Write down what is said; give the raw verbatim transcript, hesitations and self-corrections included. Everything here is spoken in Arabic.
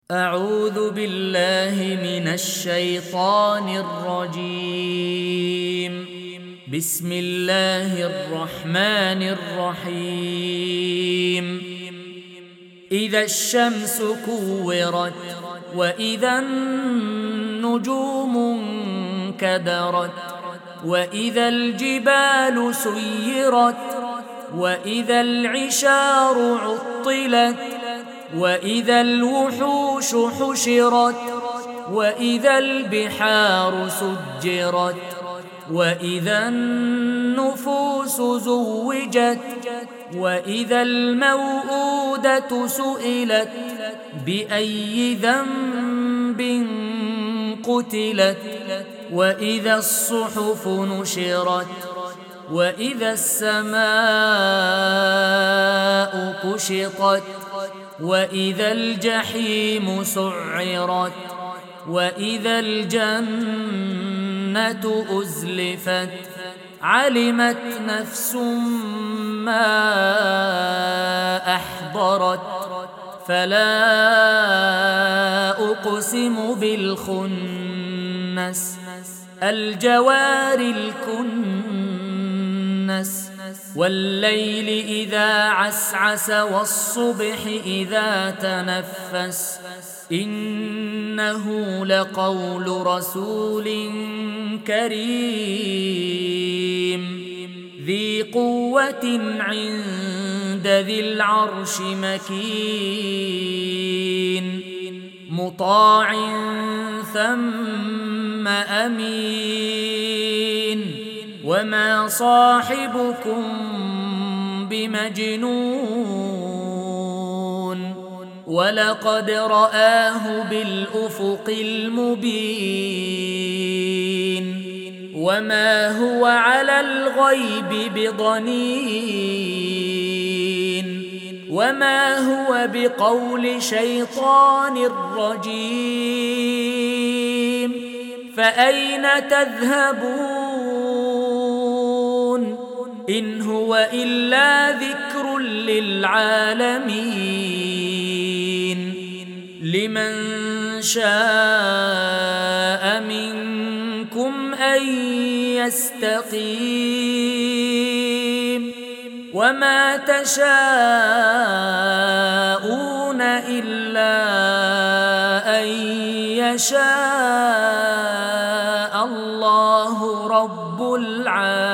أعوذ بالله من الشيطان الرجيم. بسم الله الرحمن الرحيم. إذا الشمس كورت وإذا النجوم انكدرت وإذا الجبال سيرت وإذا العشار عطلت وإذا الوحوش حشرت وإذا البحار سجرت وإذا النفوس زوجت وإذا الموءودة سئلت بأي ذنب قتلت وإذا الصحف نشرت وإذا السماء كشطت وإذا الجحيم سعرت وإذا الجنة أزلفت علمت نفس ما أحضرت فلا أقسم بالخنس الجوار الكنس والليل إذا عسعس والصبح إذا تنفس إنه لقول رسول كريم ذي قوة عند ذي العرش مكين مطاع ثم أمين وما صاحبكم بمجنون ولقد رآه بالأفق المبين وما هو على الغيب بضنين وما هو بقول شيطان رجيم فأين تذهبون إن هو إلا ذكر للعالمين لمن شاء منكم أن يستقيم وما تشاءون إلا أن يشاء الله رب العالمين.